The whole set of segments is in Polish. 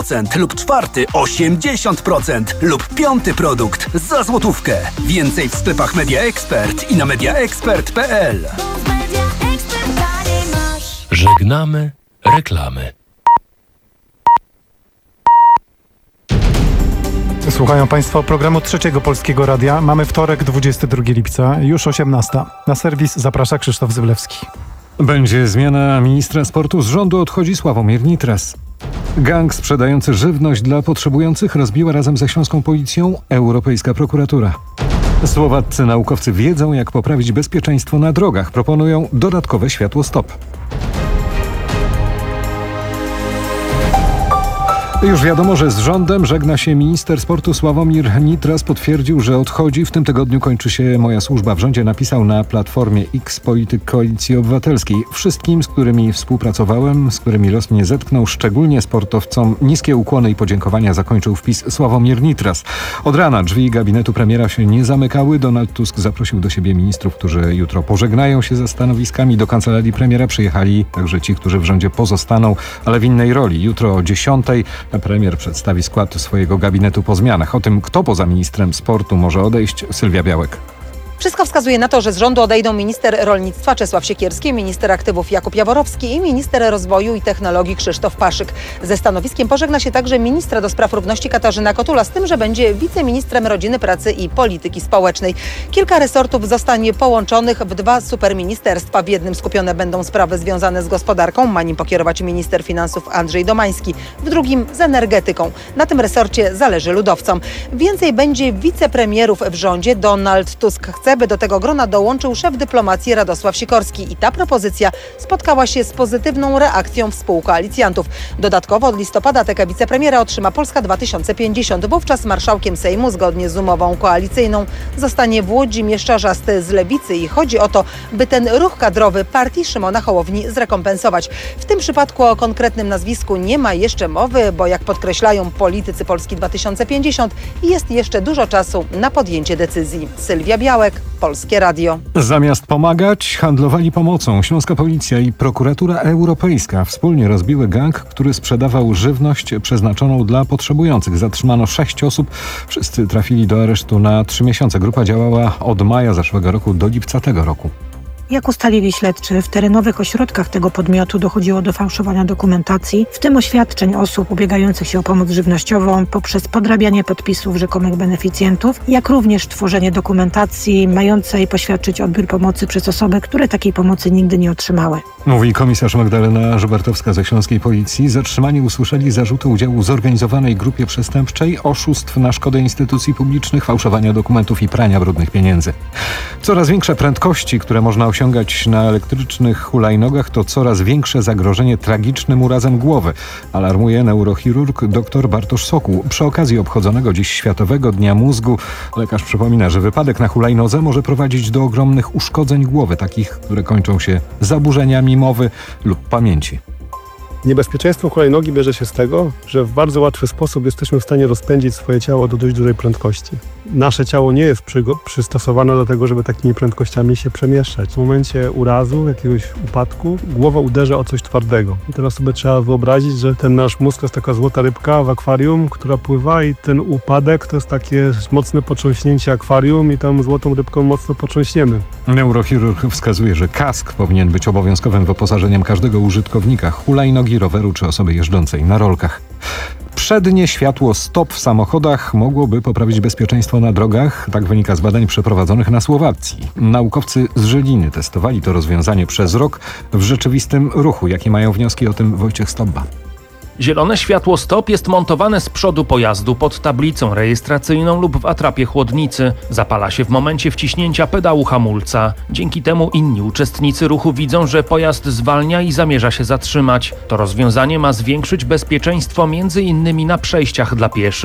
lub czwarty 80% lub piąty produkt za złotówkę. Więcej w sklepach Media Expert i na mediaexpert.pl. Żegnamy reklamy. Słuchają Państwo programu Trzeciego Polskiego Radia. Mamy wtorek, 22 lipca, już 18. Na serwis zaprasza Krzysztof Zyblewski. Będzie zmiana ministra sportu. Z rządu odchodzi Sławomir Nitras. Gang sprzedający żywność dla potrzebujących rozbiła razem ze śląską policją europejska prokuratura. Słowaccy naukowcy wiedzą, jak poprawić bezpieczeństwo na drogach. Proponują dodatkowe światło stop. Już wiadomo, że z rządem żegna się minister sportu Sławomir Nitras. Potwierdził, że odchodzi. W tym tygodniu kończy się moja służba w rządzie. Napisał na Platformie X polityk Koalicji Obywatelskiej. Wszystkim, z którymi współpracowałem, z którymi los mnie zetknął, szczególnie sportowcom, niskie ukłony i podziękowania, zakończył wpis Sławomir Nitras. Od rana drzwi gabinetu premiera się nie zamykały. Donald Tusk zaprosił do siebie ministrów, którzy jutro pożegnają się ze stanowiskami. Do kancelarii premiera przyjechali także ci, którzy w rządzie pozostaną, ale w innej roli. Jutro o 10:00 premier przedstawi skład swojego gabinetu po zmianach. O tym, kto poza ministrem sportu może odejść, Sylwia Białek. Wszystko wskazuje na to, że z rządu odejdą minister rolnictwa Czesław Siekierski, minister aktywów Jakub Jaworowski i minister rozwoju i technologii Krzysztof Paszyk. Ze stanowiskiem pożegna się także ministra do spraw równości Katarzyna Kotula, z tym, że będzie wiceministrem rodziny, pracy i polityki społecznej. Kilka resortów zostanie połączonych w dwa superministerstwa. W jednym skupione będą sprawy związane z gospodarką, ma nim pokierować minister finansów Andrzej Domański, w drugim z energetyką. Na tym resorcie zależy ludowcom. Więcej będzie wicepremierów w rządzie. Donald Tusk chce, by do tego grona dołączył szef dyplomacji Radosław Sikorski i ta propozycja spotkała się z pozytywną reakcją współkoalicjantów. Dodatkowo od listopada tekę wicepremiera otrzyma Polska 2050. Wówczas marszałkiem Sejmu zgodnie z umową koalicyjną zostanie Włodzimierz Czarzasty z Lewicy i chodzi o to, by ten ruch kadrowy partii Szymona Hołowni zrekompensować. W tym przypadku o konkretnym nazwisku nie ma jeszcze mowy, bo jak podkreślają politycy Polski 2050, jest jeszcze dużo czasu na podjęcie decyzji. Sylwia Białek, Polskie Radio. Zamiast pomagać, handlowali pomocą. Śląska Policja i Prokuratura Europejska wspólnie rozbiły gang, który sprzedawał żywność przeznaczoną dla potrzebujących. Zatrzymano 6 osób. Wszyscy trafili do aresztu na 3 miesiące. Grupa działała od maja zeszłego roku do lipca tego roku. Jak ustalili śledczy, w terenowych ośrodkach tego podmiotu dochodziło do fałszowania dokumentacji, w tym oświadczeń osób ubiegających się o pomoc żywnościową poprzez podrabianie podpisów rzekomych beneficjentów, jak również tworzenie dokumentacji mającej poświadczyć odbiór pomocy przez osoby, które takiej pomocy nigdy nie otrzymały. Mówi komisarz Magdalena Żubertowska ze Śląskiej Policji. Zatrzymani usłyszeli zarzuty udziału w zorganizowanej grupie przestępczej, oszustw na szkodę instytucji publicznych, fałszowania dokumentów i prania brudnych pieniędzy. Coraz większe prędkości, które można osiągać na elektrycznych hulajnogach, to coraz większe zagrożenie tragicznym urazem głowy, alarmuje neurochirurg dr Bartosz Sokół. Przy okazji obchodzonego dziś Światowego Dnia Mózgu lekarz przypomina, że wypadek na hulajnodze może prowadzić do ogromnych uszkodzeń głowy, takich, które kończą się zaburzeniami mowy lub pamięci. Niebezpieczeństwo hulajnogi bierze się z tego, że w bardzo łatwy sposób jesteśmy w stanie rozpędzić swoje ciało do dość dużej prędkości. Nasze ciało nie jest przystosowane do tego, żeby takimi prędkościami się przemieszczać. W momencie urazu, jakiegoś upadku, głowa uderza o coś twardego. I teraz sobie trzeba wyobrazić, że ten nasz mózg to jest taka złota rybka w akwarium, która pływa i ten upadek to jest takie mocne potrząśnięcie akwarium i tam złotą rybką mocno potrząśniemy. Neurochirurg wskazuje, że kask powinien być obowiązkowym wyposażeniem każdego użytkownika hulajnogi, roweru czy osoby jeżdżącej na rolkach. Przednie światło stop w samochodach mogłoby poprawić bezpieczeństwo na drogach. Tak wynika z badań przeprowadzonych na Słowacji. Naukowcy z Żyliny testowali to rozwiązanie przez rok w rzeczywistym ruchu. Jakie mają wnioski, o tym Wojciech Stobba. Zielone światło stop jest montowane z przodu pojazdu pod tablicą rejestracyjną lub w atrapie chłodnicy. Zapala się w momencie wciśnięcia pedału hamulca. Dzięki temu inni uczestnicy ruchu widzą, że pojazd zwalnia i zamierza się zatrzymać. To rozwiązanie ma zwiększyć bezpieczeństwo m.in. na przejściach dla pieszych.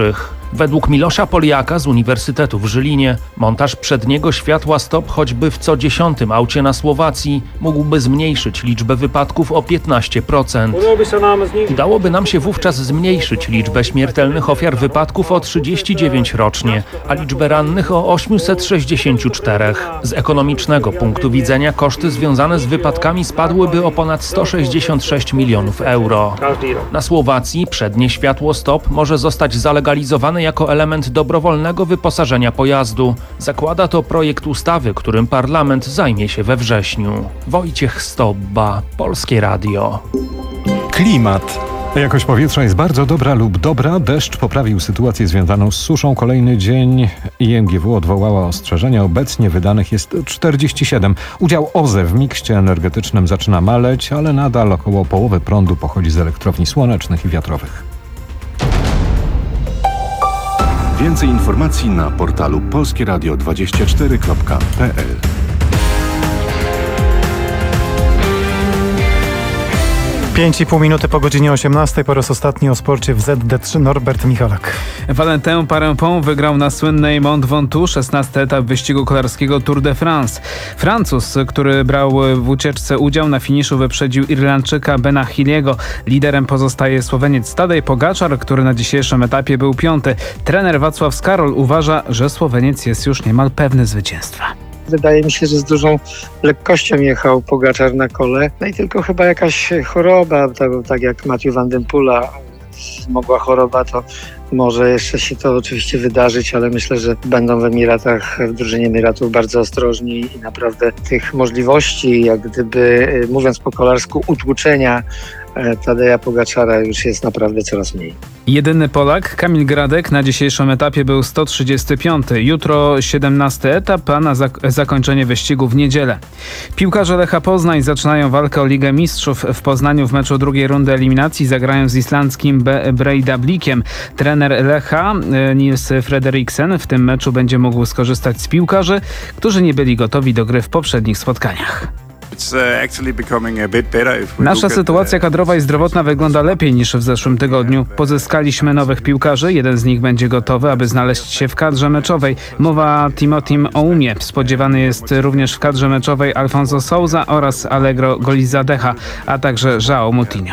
Według Miłosza Poliaka z Uniwersytetu w Żylinie montaż przedniego światła stop choćby w co 10. aucie na Słowacji mógłby zmniejszyć liczbę wypadków o 15%. Udałoby nam się wówczas zmniejszyć liczbę śmiertelnych ofiar wypadków o 39 rocznie, a liczbę rannych o 864. Z ekonomicznego punktu widzenia koszty związane z wypadkami spadłyby o ponad 166 milionów euro. Na Słowacji przednie światło stop może zostać zalegalizowane jako element dobrowolnego wyposażenia pojazdu. Zakłada to projekt ustawy, którym parlament zajmie się we wrześniu. Wojciech Stobba, Polskie Radio. Klimat. Jakość powietrza jest bardzo dobra lub dobra. Deszcz poprawił sytuację związaną z suszą. Kolejny dzień IMGW odwołała ostrzeżenia. Obecnie wydanych jest 47. Udział OZE w mikście energetycznym zaczyna maleć, ale nadal około połowy prądu pochodzi z elektrowni słonecznych i wiatrowych. Więcej informacji na portalu polskieradio24.pl. 5,5 minuty po godzinie 18. Po raz ostatni o sporcie w ZD3 Norbert Michalak. Valentin Parempont wygrał na słynnej Mont Ventoux 16. etap wyścigu kolarskiego Tour de France. Francuz, który brał w ucieczce udział, na finiszu wyprzedził Irlandczyka Bena Hilliego. Liderem pozostaje Słoweniec Tadej Pogačar, który na dzisiejszym etapie był 5. Trener Wacław Skarol uważa, że Słoweniec jest już niemal pewny zwycięstwa. Wydaje mi się, że z dużą lekkością jechał Pogačar na kole. No i tylko chyba jakaś choroba, tak jak Mathieu van den Poela mogła choroba, to może jeszcze się to oczywiście wydarzyć, ale myślę, że będą w Emiratach, w drużynie Emiratów bardzo ostrożni i naprawdę tych możliwości, jak gdyby, mówiąc po kolarsku, utłuczenia Tadeja Pogačara już jest naprawdę coraz mniej. Jedyny Polak, Kamil Gradek, na dzisiejszym etapie był 135. Jutro 17 etap, a na zakończenie wyścigu w niedzielę. Piłkarze Lecha Poznań zaczynają walkę o Ligę Mistrzów. W Poznaniu w meczu drugiej rundy eliminacji zagrają z islandzkim Breiðablikiem. Trener Lecha, Nils Frederiksen, w tym meczu będzie mógł skorzystać z piłkarzy, którzy nie byli gotowi do gry w poprzednich spotkaniach. Nasza sytuacja kadrowa i zdrowotna wygląda lepiej niż w zeszłym tygodniu. Pozyskaliśmy nowych piłkarzy, jeden z nich będzie gotowy, aby znaleźć się w kadrze meczowej. Mowa Timotim Oumie. Spodziewany jest również w kadrze meczowej Alfonso Souza oraz Allegro Golizadecha, a także João Moutinho.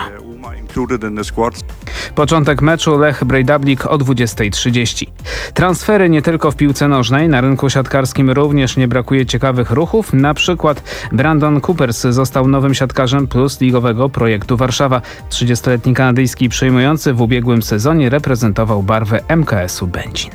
Początek meczu Lech Breiðablik o 20:30. Transfery nie tylko w piłce nożnej. Na rynku siatkarskim również nie brakuje ciekawych ruchów. Na przykład Brandon Coopers został nowym siatkarzem plus ligowego projektu Warszawa. 30-letni kanadyjski przyjmujący w ubiegłym sezonie reprezentował barwę MKS-u Będzin.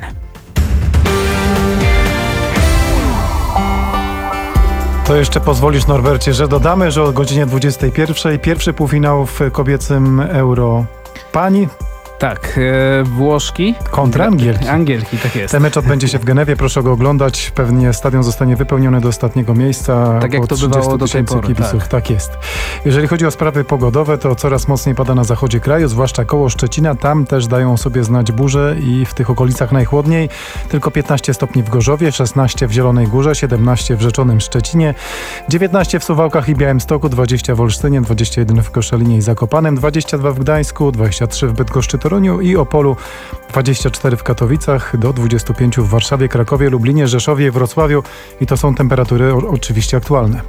To jeszcze pozwolisz, Norbercie, że dodamy, że o godzinie 21:00 pierwszy półfinał w kobiecym Euro pań. Tak, Włoszki kontra Angielki. Angielki, tak jest. Ten mecz odbędzie się w Genewie, proszę go oglądać. Pewnie stadion zostanie wypełniony do ostatniego miejsca. Tak jak to bywało do tej pory. Kibiców. Tak jest. Jeżeli chodzi o sprawy pogodowe, to coraz mocniej pada na zachodzie kraju, zwłaszcza koło Szczecina. Tam też dają sobie znać burze i w tych okolicach najchłodniej. Tylko 15 stopni w Gorzowie, 16 w Zielonej Górze, 17 w Rzeczonym Szczecinie, 19 w Suwałkach i Białymstoku, 20 w Olsztynie, 21 w Koszalinie i Zakopanem, 22 w Gdańsku, 23 w Bydgoszczy, Toruniu i Opolu, 24 w Katowicach, do 25 w Warszawie, Krakowie, Lublinie, Rzeszowie i Wrocławiu i to są temperatury oczywiście aktualne.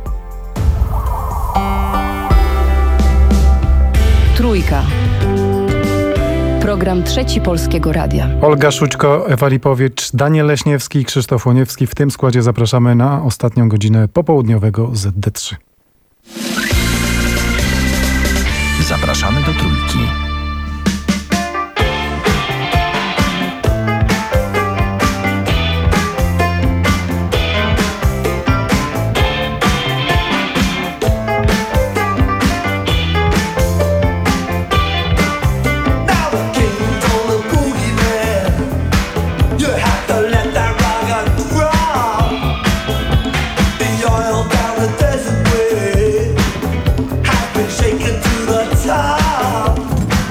Trójka. Program Trzeci Polskiego Radia. Olga Szućko, Ewa Lipowicz, Daniel Leśniewski i Krzysztof Łoniewski. W tym składzie zapraszamy na ostatnią godzinę popołudniowego ZD3. Zapraszamy do Trójki. Shaken to the top.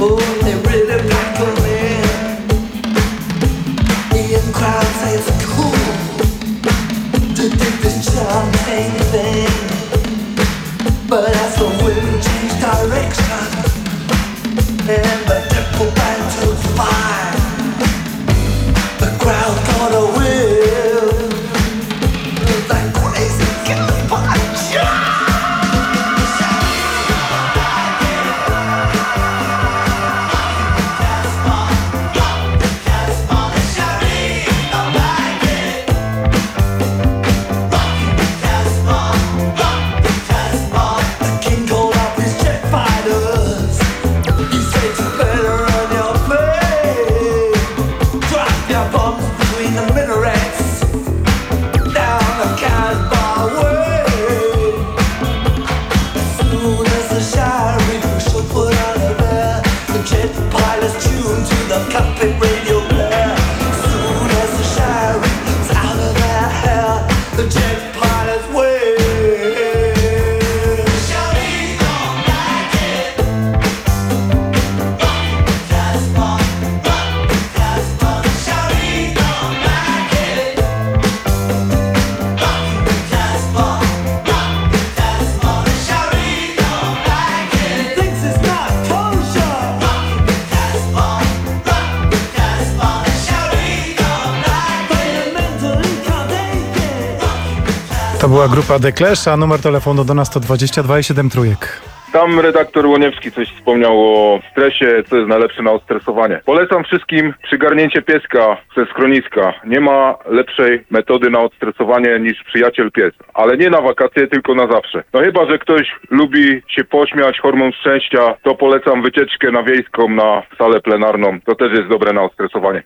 To była grupa The Clash, a numer telefonu do nas to 22 i 7 trójek. Tam redaktor Łoniewski coś wspomniał o stresie, co jest najlepsze na odstresowanie. Polecam wszystkim przygarnięcie pieska ze schroniska. Nie ma lepszej metody na odstresowanie niż przyjaciel pies. Ale nie na wakacje, tylko na zawsze. No chyba, że ktoś lubi się pośmiać, hormon szczęścia, to polecam wycieczkę na wiejską, na salę plenarną. To też jest dobre na odstresowanie.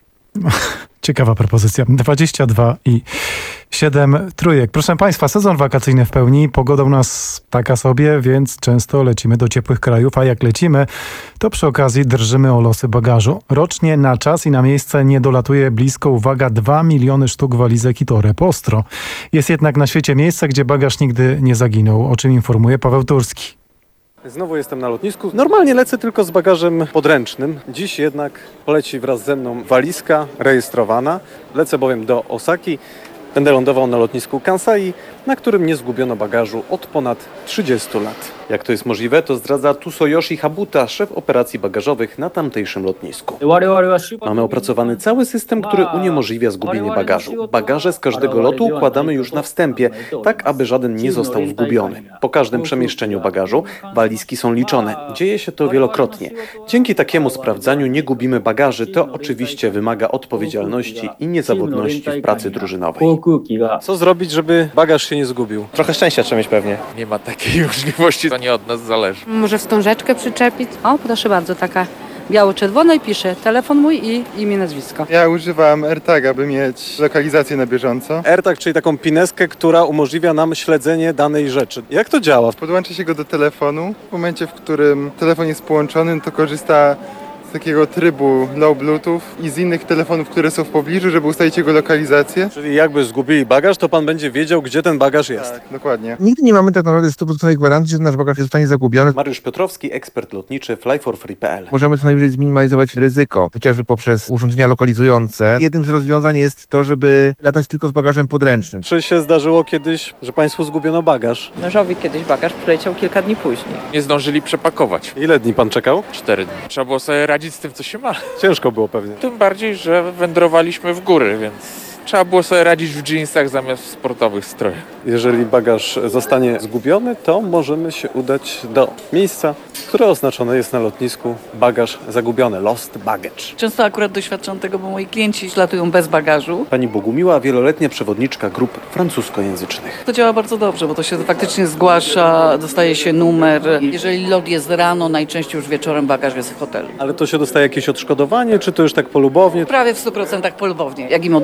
Ciekawa propozycja. 22 i 7 trójek. Proszę Państwa, sezon wakacyjny w pełni. Pogoda u nas taka sobie, więc często lecimy do ciepłych krajów, a jak lecimy, to przy okazji drżymy o losy bagażu. Rocznie na czas i na miejsce nie dolatuje blisko, uwaga, 2 miliony sztuk walizek i toreb ostro. Jest jednak na świecie miejsce, gdzie bagaż nigdy nie zaginął, o czym informuje Paweł Turski. Znowu jestem na lotnisku. Normalnie lecę tylko z bagażem podręcznym. Dziś jednak poleci wraz ze mną walizka rejestrowana. Lecę bowiem do Osaki. Będę lądował na lotnisku Kansai, na którym nie zgubiono bagażu od ponad 30 lat. Jak to jest możliwe, to zdradza Tsuyoshi Habuta, szef operacji bagażowych na tamtejszym lotnisku. Mamy opracowany cały system, który uniemożliwia zgubienie bagażu. Bagaże z każdego lotu układamy już na wstępie, tak aby żaden nie został zgubiony. Po każdym przemieszczeniu bagażu walizki są liczone. Dzieje się to wielokrotnie. Dzięki takiemu sprawdzaniu nie gubimy bagaży. To oczywiście wymaga odpowiedzialności i niezawodności w pracy drużynowej. Co zrobić, żeby bagaż się nie zgubił? Trochę szczęścia trzeba mieć pewnie. Nie ma takiej możliwości, to nie od nas zależy. Może wstążeczkę przyczepić? O, proszę bardzo, taka biało-czerwona i pisze telefon mój i imię, nazwisko. Ja używam AirTaga, by mieć lokalizację na bieżąco. AirTag, czyli taką pineskę, która umożliwia nam śledzenie danej rzeczy. Jak to działa? Podłącza się go do telefonu. W momencie, w którym telefon jest połączony, to korzysta z takiego trybu low Bluetooth i z innych telefonów, które są w pobliżu, żeby ustalić jego lokalizację. Czyli jakby zgubili bagaż, to pan będzie wiedział, gdzie ten bagaż jest. Tak, dokładnie. Nigdy nie mamy tak naprawdę 100% gwarancji, że nasz bagaż jest w stanie zagubiony. Mariusz Piotrowski, ekspert lotniczy flyforfree.pl. Możemy co najwyżej zminimalizować ryzyko, chociażby poprzez urządzenia lokalizujące. Jednym z rozwiązań jest to, żeby latać tylko z bagażem podręcznym. Czy się zdarzyło kiedyś, że państwu zgubiono bagaż? Mężowi kiedyś bagaż przyleciał kilka dni później. Nie zdążyli przepakować. Ile dni pan czekał? 4 dni. Trzeba było sobie radzić z tym, co się ma. Ciężko było pewnie. Tym bardziej, że wędrowaliśmy w góry, więc trzeba było sobie radzić w dżinsach zamiast w sportowych strojach. Jeżeli bagaż zostanie zgubiony, to możemy się udać do miejsca, które oznaczone jest na lotnisku bagaż zagubiony, lost baggage. Często akurat doświadczam tego, bo moi klienci latują bez bagażu. Pani Bogumiła, wieloletnia przewodniczka grup francuskojęzycznych. To działa bardzo dobrze, bo to się faktycznie zgłasza, dostaje się numer. Jeżeli lot jest rano, najczęściej już wieczorem bagaż jest w hotelu. Ale to się dostaje jakieś odszkodowanie, czy to już tak polubownie? Prawie w 100% polubownie, jak im oddadzą bagaż.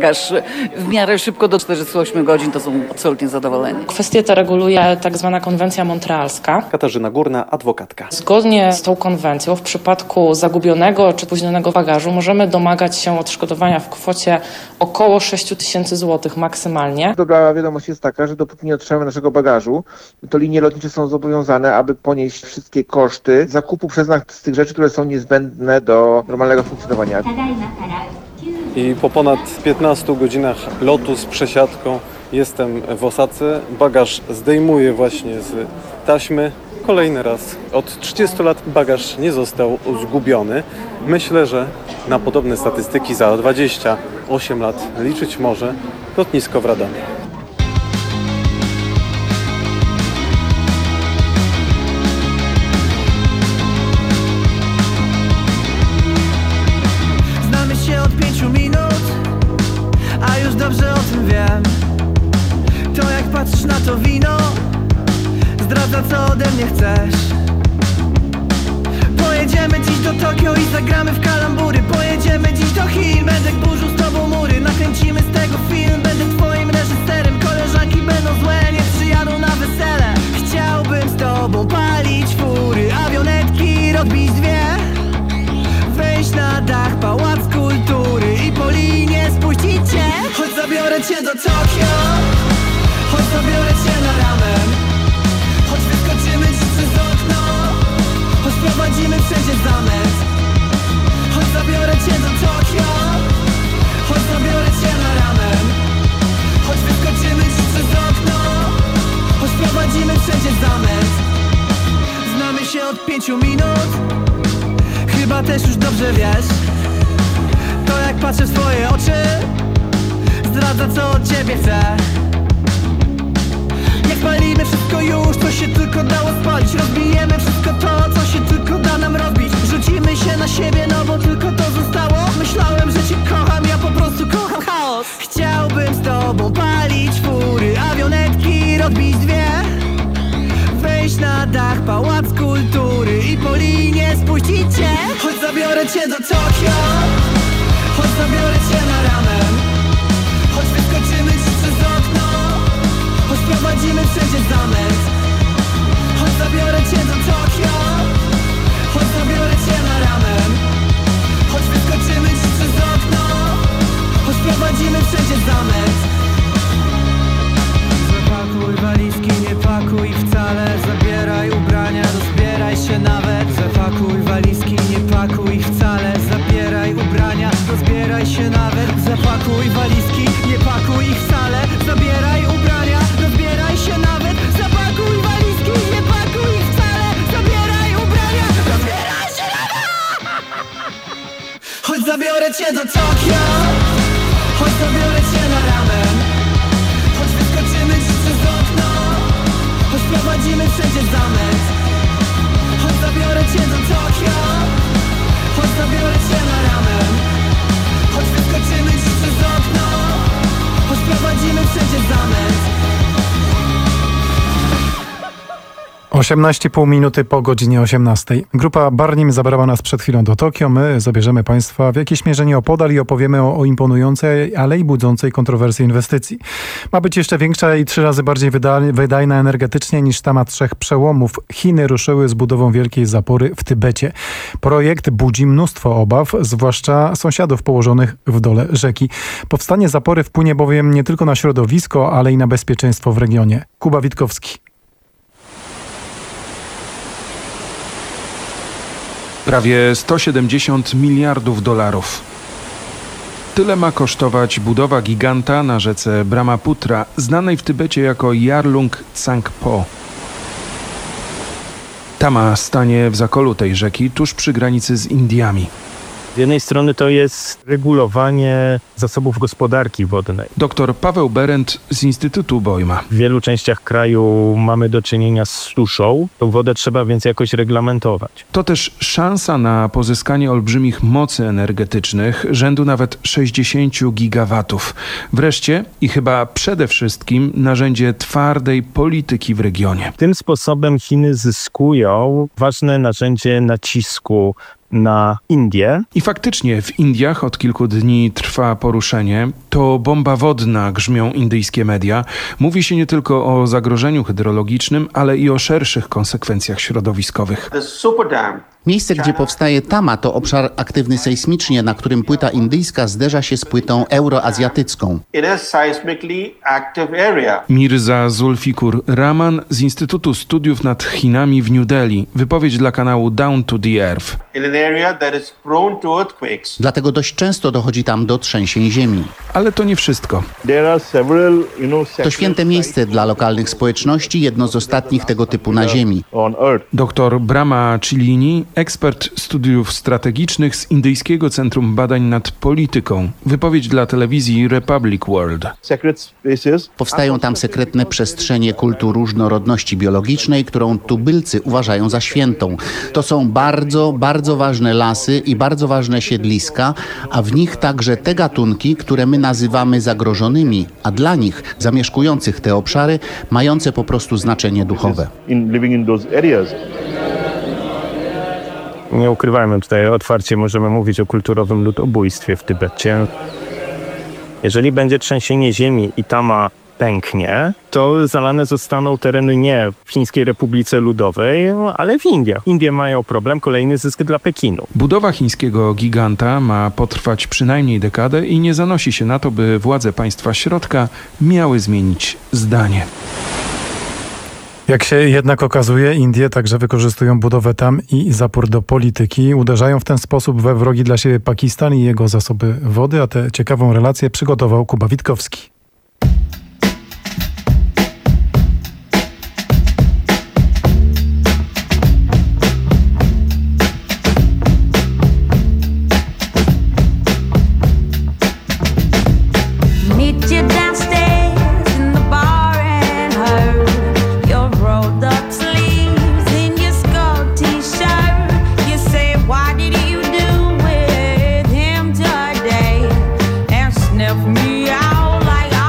bagaż w miarę szybko do 48 godzin, to są absolutnie zadowoleni. Kwestię tę reguluje tak zwana konwencja montrealska. Katarzyna Górna, adwokatka. Zgodnie z tą konwencją w przypadku zagubionego czy spóźnionego bagażu możemy domagać się odszkodowania w kwocie około 6 000 złotych maksymalnie. Dobra wiadomość jest taka, że dopóki nie otrzymamy naszego bagażu, to linie lotnicze są zobowiązane, aby ponieść wszystkie koszty zakupu przez nas z tych rzeczy, które są niezbędne do normalnego funkcjonowania. I po ponad 15 godzinach lotu z przesiadką jestem w Osace. Bagaż zdejmuję właśnie z taśmy. Kolejny raz. Od 30 lat bagaż nie został zgubiony. Myślę, że na podobne statystyki za 28 lat liczyć może lotnisko w Radomie. Znamy się od 5 minut, a już dobrze o tym wiem. To jak patrzysz na to wino, zdradza co ode mnie chcesz. Pojedziemy dziś do Tokio i zagramy w kalambury. Pojedziemy dziś do Chin, będę burzył z tobą mury. Nakręcimy z tego film, będę twoim reżyserem. Koleżanki będą złe, nie przyjadą na wesele. Chciałbym z tobą palić fury, awionetki rozbić dwie, wejść na dach Pałac Kultury i po linie spuścić cię. Chodź zabiorę cię do Tokio, chodź zabiorę cię na ramen. Chodź wyskoczymy dziś przez okno, chodź prowadzimy wszędzie zamek. Chodź zabiorę cię do Tokio, chodź zabiorę cię na ramen. Chodź wyskoczymy dziś przez okno, chodź prowadzimy wszędzie zamek. Znamy się od 5 minut, chyba też już dobrze wiesz. To jak patrzę w twoje oczy, zdradza co od ciebie chcę. Jak palimy wszystko już, co się tylko dało spalić. Rozbijemy wszystko to, co się tylko da nam rozbić. Rzucimy się na siebie, no bo tylko to zostało. Myślałem, że cię kocham, ja po prostu kocham chaos. Chciałbym z tobą palić fury, awionetki rozbić dwie, wejść na dach Pałac Kultury i po linie spuścić cię. Chodź zabiorę cię do Tokio, chodź zabiorę cię na ramen. Chodź wyskoczymy dziś przez okno, chodź prowadzimy wszędzie zamek. Chodź zabiorę cię do Tokio, chodź zabiorę cię na ramen. Chodź wyskoczymy dziś przez okno, chodź prowadzimy wszędzie zamek. Zapakuj walizki, nie pakuj wcale, zabieraj ubrania, rozbieraj się nawet. Zapakuj walizki, nie pakuj wcale, zabieraj ubrania, rozbieraj się nawet. Zapakuj walizki, nie pakuj ich wcale, zabieraj ubrania, rozbieraj się nawet. Zapakuj walizki, nie pakuj ich wcale, zabieraj ubrania, rozbieraj się nawet. Chodź zabiorę cię do Tokio, chodź zabiorę cię na ramen. Chodź wyskoczymy dziś przez okno, chodź prowadzimy wszędzie zamek. Chodź zabiorę cię do Tokio, chodź zabiorę cię na ramen. Chodź wyskoczymy dziś przez okno, chodź prowadzimy wszędzie zamek. 18,5 minuty po godzinie 18. Grupa Barnim zabrała nas przed chwilą do Tokio. My zabierzemy Państwa w jakiejś mierze nieopodal i opowiemy o imponującej, ale i budzącej kontrowersje inwestycji. Ma być jeszcze większa i 3 razy bardziej wydajna energetycznie niż ta ma 3 przełomów. Chiny ruszyły z budową wielkiej zapory w Tybecie. Projekt budzi mnóstwo obaw, zwłaszcza sąsiadów położonych w dole rzeki. Powstanie zapory wpłynie bowiem nie tylko na środowisko, ale i na bezpieczeństwo w regionie. Kuba Witkowski. Prawie 170 miliardów dolarów. Tyle ma kosztować budowa giganta na rzece Brahmaputra, znanej w Tybecie jako Yarlung Tsangpo. Tama stanie w zakolu tej rzeki, tuż przy granicy z Indiami. Z jednej strony to jest regulowanie zasobów gospodarki wodnej. Dr Paweł Berendt z Instytutu Bojma. W wielu częściach kraju mamy do czynienia z suszą. Tą wodę trzeba więc jakoś reglamentować. To też szansa na pozyskanie olbrzymich mocy energetycznych, rzędu nawet 60 gigawatów. Wreszcie i chyba przede wszystkim narzędzie twardej polityki w regionie. Tym sposobem Chiny zyskują ważne narzędzie nacisku na Indię. I faktycznie w Indiach od kilku dni trwa poruszenie. To bomba wodna, grzmią indyjskie media. Mówi się nie tylko o zagrożeniu hydrologicznym, ale i o szerszych konsekwencjach środowiskowych. Miejsce, gdzie powstaje Tama, to obszar aktywny sejsmicznie, na którym płyta indyjska zderza się z płytą euroazjatycką. Mirza Zulfikur Rahman z Instytutu Studiów nad Chinami w New Delhi. Wypowiedź dla kanału Down to the Earth. Dlatego dość często dochodzi tam do trzęsień ziemi. Ale to nie wszystko. To święte miejsce dla lokalnych społeczności, jedno z ostatnich tego typu na Ziemi. Dr Brahma Chilini, ekspert studiów strategicznych z Indyjskiego Centrum Badań nad Polityką. Wypowiedź dla telewizji Republic World. Powstają tam sekretne przestrzenie kultu różnorodności biologicznej, którą tubylcy uważają za świętą. To są bardzo, bardzo ważne lasy i bardzo ważne siedliska, a w nich także te gatunki, które my nazywamy zagrożonymi, a dla nich, zamieszkujących te obszary, mające po prostu znaczenie duchowe. Nie ukrywajmy, tutaj otwarcie możemy mówić o kulturowym ludobójstwie w Tybecie. Jeżeli będzie trzęsienie ziemi i Tama pęknie, to zalane zostaną tereny nie w Chińskiej Republice Ludowej, ale w Indiach. Indie mają problem, kolejny zysk dla Pekinu. Budowa chińskiego giganta ma potrwać przynajmniej dekadę i nie zanosi się na to, by władze państwa środka miały zmienić zdanie. Jak się jednak okazuje, Indie także wykorzystują budowę tam i zapór do polityki. Uderzają w ten sposób we wrogi dla siebie Pakistan i jego zasoby wody, a tę ciekawą relację przygotował Kuba Witkowski. Me out like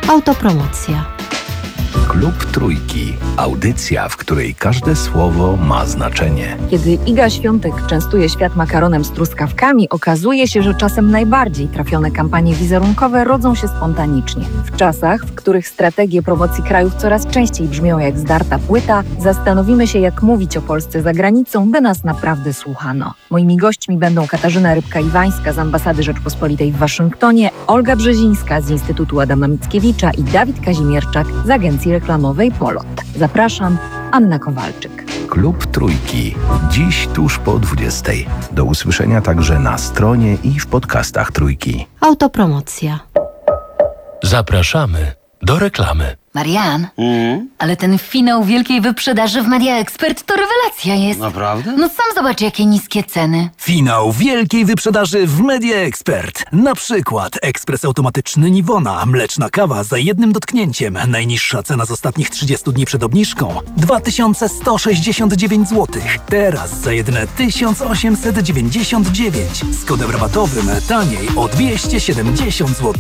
Autopromocja. Klub Trójki. Audycja, w której każde słowo ma znaczenie. Kiedy Iga Świątek częstuje świat makaronem z truskawkami, okazuje się, że czasem najbardziej trafione kampanie wizerunkowe rodzą się spontanicznie. W czasach, w których strategie promocji krajów coraz częściej brzmią jak zdarta płyta, zastanowimy się, jak mówić o Polsce za granicą, by nas naprawdę słuchano. Moimi gośćmi będą Katarzyna Rybka-Iwańska z Ambasady Rzeczpospolitej w Waszyngtonie, Olga Brzezińska z Instytutu Adama Mickiewicza i Dawid Kazimierczak z agencji reklamowej Polot. Zapraszam, Anna Kowalczyk. Klub Trójki. Dziś tuż po 20. Do usłyszenia także na stronie i w podcastach Trójki. Autopromocja. Zapraszamy do reklamy. Marian, ale ten finał wielkiej wyprzedaży w Media Expert to rewelacja jest. Naprawdę? No sam zobacz, jakie niskie ceny. Finał wielkiej wyprzedaży w Media Expert. Na przykład ekspres automatyczny Niwona, mleczna kawa za jednym dotknięciem. Najniższa cena z ostatnich 30 dni przed obniżką 2169 zł. Teraz za jedyne 1899. Z kodem rabatowym taniej o 270 zł.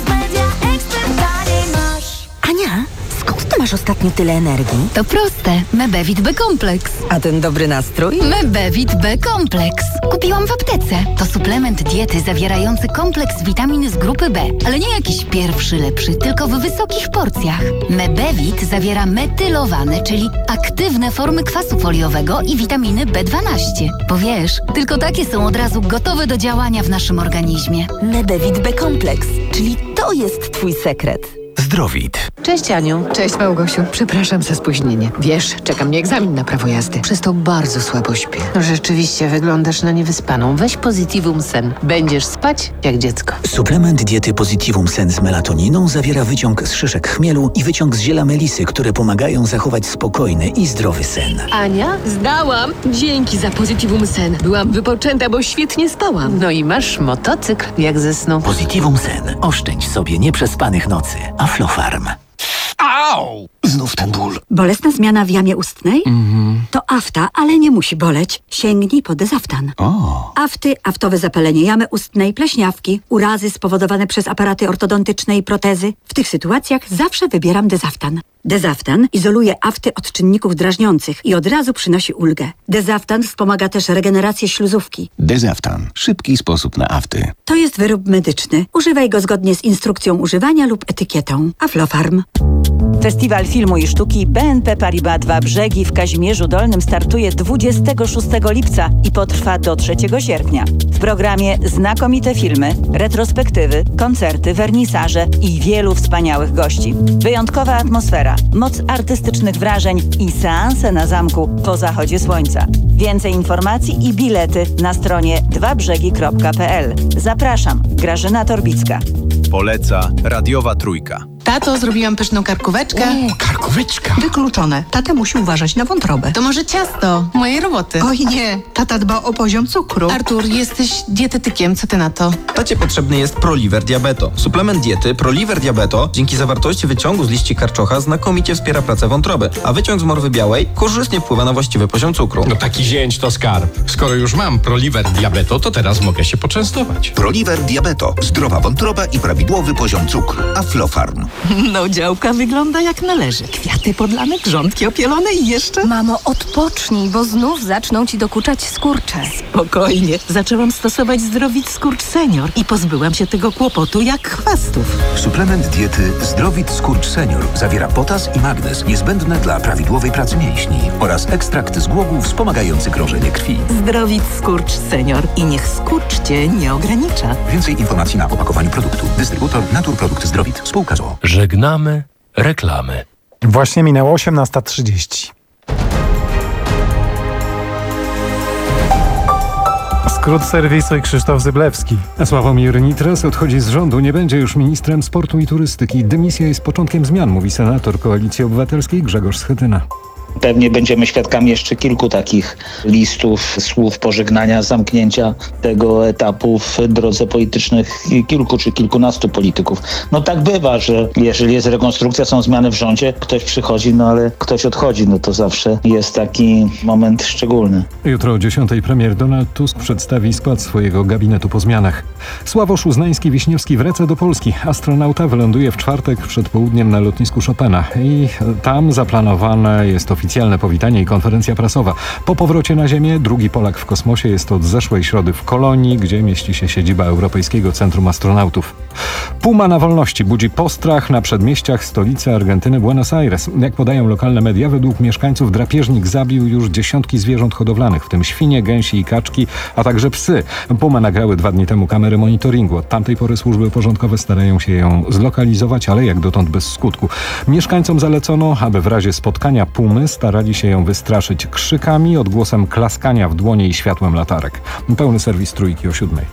Ania, skąd ty masz ostatnio tyle energii? To proste. Mebevit B-kompleks. A ten dobry nastrój? Mebevit B-kompleks. Kupiłam w aptece. To suplement diety zawierający kompleks witamin z grupy B. Ale nie jakiś pierwszy lepszy, tylko w wysokich porcjach. Mebevit zawiera metylowane, czyli aktywne formy kwasu foliowego i witaminy B12. Bo wiesz, tylko takie są od razu gotowe do działania w naszym organizmie. Mebevit B-kompleks, czyli to jest twój sekret. Zdrowit. Cześć Aniu. Cześć Małgosiu. Przepraszam za spóźnienie. Wiesz, czeka mnie egzamin na prawo jazdy. Przez to bardzo słabo śpię. Rzeczywiście wyglądasz na niewyspaną. Weź Positivum Sen. Będziesz spać jak dziecko. Suplement diety Positivum Sen z melatoniną zawiera wyciąg z szyszek chmielu i wyciąg z ziela melisy, które pomagają zachować spokojny i zdrowy sen. Ania, zdałam. Dzięki za Positivum Sen. Byłam wypoczęta, bo świetnie spałam. No i masz motocykl jak ze snu. Positivum Sen. Oszczędź sobie nieprzespanych nocy. Aflofarm. Au! Znów ten ból. Bolesna zmiana w jamie ustnej? To afta, ale nie musi boleć. Sięgnij po Dezaftan. Afty, aftowe zapalenie jamy ustnej, pleśniawki, urazy spowodowane przez aparaty ortodontyczne i protezy. W tych sytuacjach zawsze wybieram Dezaftan. Dezaftan izoluje afty od czynników drażniących i od razu przynosi ulgę. Dezaftan wspomaga też regenerację śluzówki. Dezaftan. Szybki sposób na afty. To jest wyrób medyczny. Używaj go zgodnie z instrukcją używania lub etykietą. Aflofarm. Festiwal Filmu i Sztuki BNP Paribas 2 Brzegi w Kazimierzu Dolnym startuje 26 lipca i potrwa do 3 sierpnia. W programie znakomite filmy, retrospektywy, koncerty, wernisaże i wielu wspaniałych gości. Wyjątkowa atmosfera, moc artystycznych wrażeń i seanse na zamku po zachodzie słońca. Więcej informacji i bilety na stronie dwabrzegi.pl. Zapraszam, Grażyna Torbicka. Poleca radiowa Trójka. Tato, zrobiłam pyszną karkóweczkę. Karkóweczka. Wykluczone. Tata musi uważać na wątrobę. To może ciasto mojej roboty. Oj nie, tata dba o poziom cukru. Artur, jesteś dietetykiem, co ty na to? Tacie potrzebny jest Proliver Diabeto. Suplement diety Proliver Diabeto dzięki zawartości wyciągu z liści karczocha znakomicie wspiera pracę wątroby, a wyciąg z morwy białej korzystnie wpływa na właściwy poziom cukru. No taki zięć to skarb. Skoro już mam Proliver Diabeto, to teraz mogę się poczęstować. Proliver Diabeto. Zdrowa wątroba i prawidłowy poziom cukru. Aflofarm. No, działka wygląda jak należy. Kwiaty podlane, grządki opielone i jeszcze... Mamo, odpocznij, bo znów zaczną ci dokuczać skurcze. Spokojnie. Zaczęłam stosować Zdrowit Skurcz Senior i pozbyłam się tego kłopotu jak chwastów. Suplement diety Zdrowit Skurcz Senior zawiera potas i magnez niezbędne dla prawidłowej pracy mięśni oraz ekstrakt z głogów wspomagający krążenie krwi. Zdrowit Skurcz Senior i niech skurcz cię nie ogranicza. Więcej informacji na opakowaniu produktu. Dystrybutor Naturprodukt Zdrowit. Spółka z o.o. Żegnamy reklamy. Właśnie minęło 18:30. Skrót serwisu i Krzysztof Zyblewski. Sławomir Nitras odchodzi z rządu, nie będzie już ministrem sportu i turystyki. Dymisja jest początkiem zmian, mówi senator Koalicji Obywatelskiej Grzegorz Schetyna. Pewnie będziemy świadkami jeszcze kilku takich listów, słów pożegnania, zamknięcia tego etapu w drodze politycznych kilku czy kilkunastu polityków. No tak bywa, że jeżeli jest rekonstrukcja, są zmiany w rządzie, ktoś przychodzi, no ale ktoś odchodzi, no to zawsze jest taki moment szczególny. Jutro o 10:00 premier Donald Tusk przedstawi skład swojego gabinetu po zmianach. Sławosz Uznański-Wiśniewski wraca do Polski. Astronauta wyląduje w czwartek przed południem na lotnisku Chopina i tam zaplanowane jest oficjalne powitanie i konferencja prasowa. Po powrocie na Ziemię drugi Polak w kosmosie jest od zeszłej środy w Kolonii, gdzie mieści się siedziba Europejskiego Centrum Astronautów. Puma na wolności budzi postrach na przedmieściach stolicy Argentyny Buenos Aires. Jak podają lokalne media, według mieszkańców drapieżnik zabił już dziesiątki zwierząt hodowlanych, w tym świnie, gęsi i kaczki, a także psy. Pumę nagrały 2 dni temu kamery monitoringu. Od tamtej pory służby porządkowe starają się ją zlokalizować, ale jak dotąd bez skutku. Mieszkańcom zalecono, aby w razie spotkania pumy starali się ją wystraszyć krzykami, odgłosem klaskania w dłonie i światłem latarek. Pełny serwis Trójki o 7:00.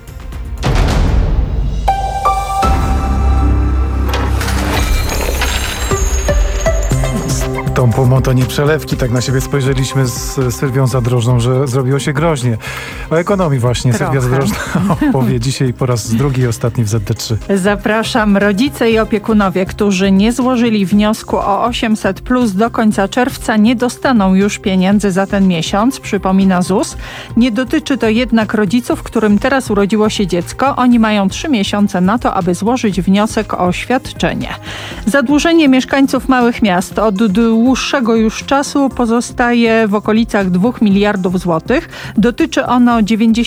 Tą pumą to nie przelewki, tak na siebie spojrzeliśmy z Sylwią Zadrożną, że zrobiło się groźnie. O ekonomii właśnie Sylwia Zadrożna opowie dzisiaj po raz drugi i ostatni w ZD3. Zapraszam. Rodzice i opiekunowie, którzy nie złożyli wniosku o 800+ do końca czerwca, nie dostaną już pieniędzy za ten miesiąc, przypomina ZUS. Nie dotyczy to jednak rodziców, którym teraz urodziło się dziecko. Oni mają 3 miesiące na to, aby złożyć wniosek o świadczenie. Zadłużenie mieszkańców małych miast od dłuższego już czasu pozostaje w okolicach 2 miliardów złotych. Dotyczy ono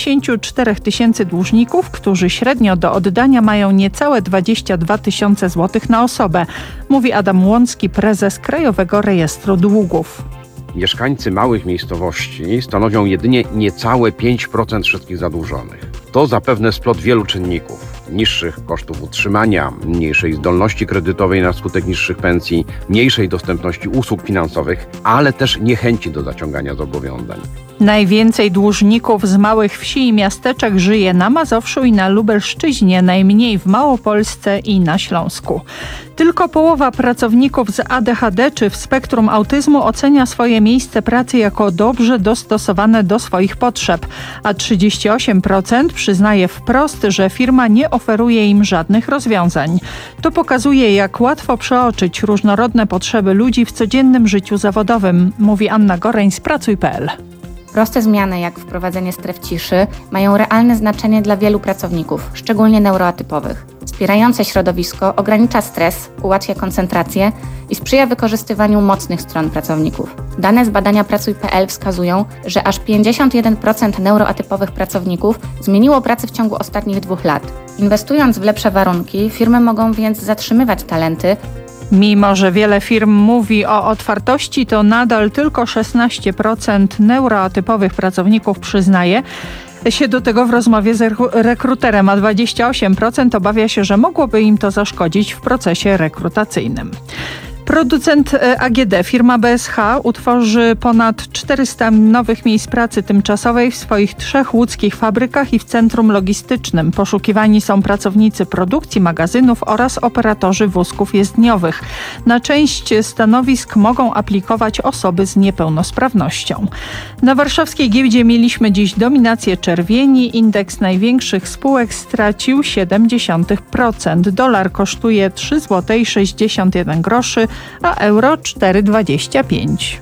94 tysięcy dłużników, którzy średnio do oddania mają niecałe 22 tysiące złotych na osobę, mówi Adam Łącki, prezes Krajowego Rejestru Długów. Mieszkańcy małych miejscowości stanowią jedynie niecałe 5% wszystkich zadłużonych. To zapewne splot wielu czynników. Niższych kosztów utrzymania, mniejszej zdolności kredytowej na skutek niższych pensji, mniejszej dostępności usług finansowych, ale też niechęci do zaciągania zobowiązań. Najwięcej dłużników z małych wsi i miasteczek żyje na Mazowszu i na Lubelszczyźnie, najmniej w Małopolsce i na Śląsku. Tylko połowa pracowników z ADHD czy w spektrum autyzmu ocenia swoje miejsce pracy jako dobrze dostosowane do swoich potrzeb, a 38% przyznaje wprost, że firma nie oferuje im żadnych rozwiązań. To pokazuje, jak łatwo przeoczyć różnorodne potrzeby ludzi w codziennym życiu zawodowym, mówi Anna Goreń z Pracuj.pl. Proste zmiany, jak wprowadzenie stref ciszy, mają realne znaczenie dla wielu pracowników, szczególnie neuroatypowych. Wspierające środowisko ogranicza stres, ułatwia koncentrację i sprzyja wykorzystywaniu mocnych stron pracowników. Dane z badania Pracuj.pl wskazują, że aż 51% neuroatypowych pracowników zmieniło pracę w ciągu ostatnich 2 lat. Inwestując w lepsze warunki, firmy mogą więc zatrzymywać talenty. Mimo że wiele firm mówi o otwartości, to nadal tylko 16% neuroatypowych pracowników przyznaje się do tego w rozmowie z rekruterem, a 28% obawia się, że mogłoby im to zaszkodzić w procesie rekrutacyjnym. Producent AGD, firma BSH, utworzy ponad 400 nowych miejsc pracy tymczasowej w swoich 3 łódzkich fabrykach i w centrum logistycznym. Poszukiwani są pracownicy produkcji, magazynów oraz operatorzy wózków jezdniowych. Na część stanowisk mogą aplikować osoby z niepełnosprawnością. Na warszawskiej giełdzie mieliśmy dziś dominację czerwieni. Indeks największych spółek stracił 0,7%. Dolar kosztuje 3,61 zł, a euro 4,25.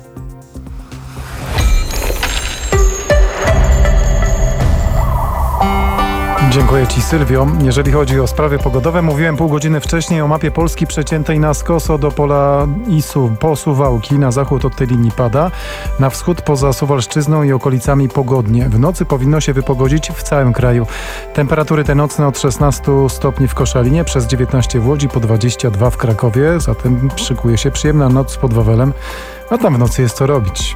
Dziękuję Ci, Sylwio. Jeżeli chodzi o sprawy pogodowe, mówiłem pół godziny wcześniej o mapie Polski przeciętej na skoso do pola Isu po Suwałki. Na zachód od tej linii pada, na wschód poza Suwalszczyzną i okolicami pogodnie. W nocy powinno się wypogodzić w całym kraju. Temperatury te nocne od 16 stopni w Koszalinie, przez 19 w Łodzi, po 22 w Krakowie. Zatem szykuje się przyjemna noc pod Wawelem, a tam w nocy jest co robić.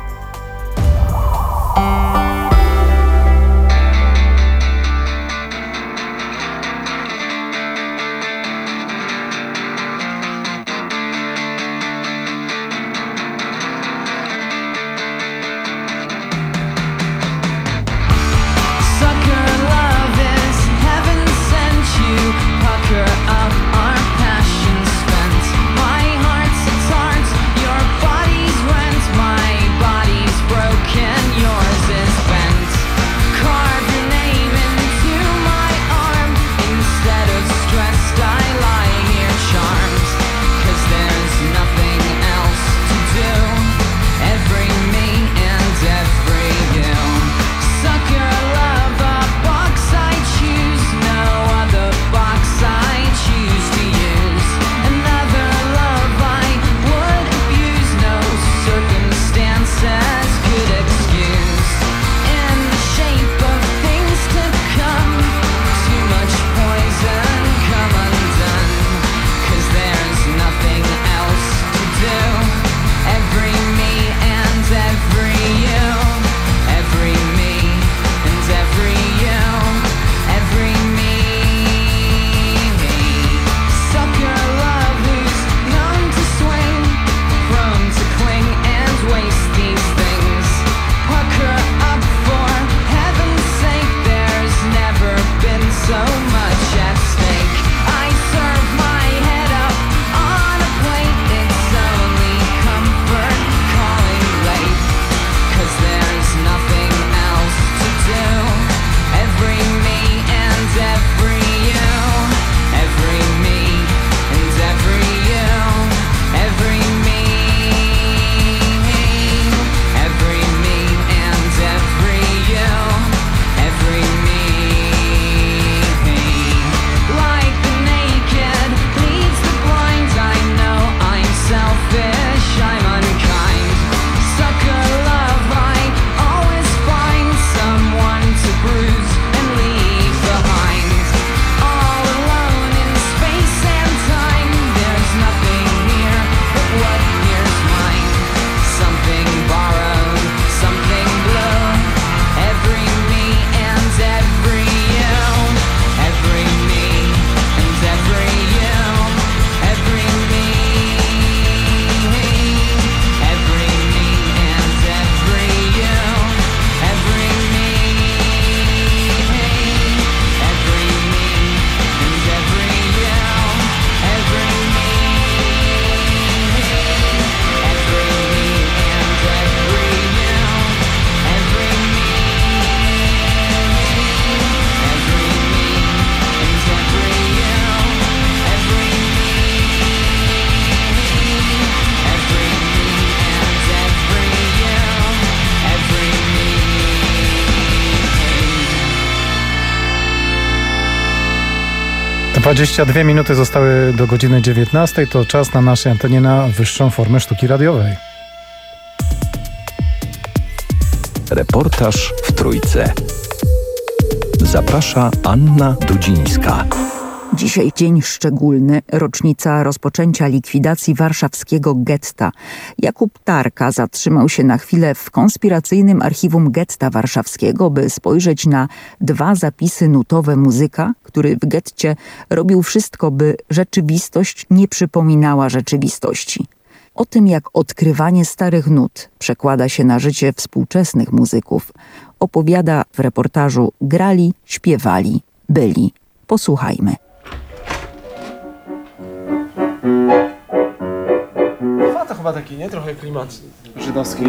My heart's a tart, your body's rent, my 22 minuty zostały do godziny 19. To czas na naszej antenie na wyższą formę sztuki radiowej. Reportaż w Trójce. Zaprasza Anna Dudzińska. Dzisiaj dzień szczególny, rocznica rozpoczęcia likwidacji warszawskiego getta. Jakub Tarka zatrzymał się na chwilę w konspiracyjnym archiwum getta warszawskiego, by spojrzeć na 2 zapisy nutowe muzyka, który w getcie robił wszystko, by rzeczywistość nie przypominała rzeczywistości. O tym, jak odkrywanie starych nut przekłada się na życie współczesnych muzyków, opowiada w reportażu Grali, śpiewali, byli. Posłuchajmy. To chyba taki, nie? Trochę klimat żydowski.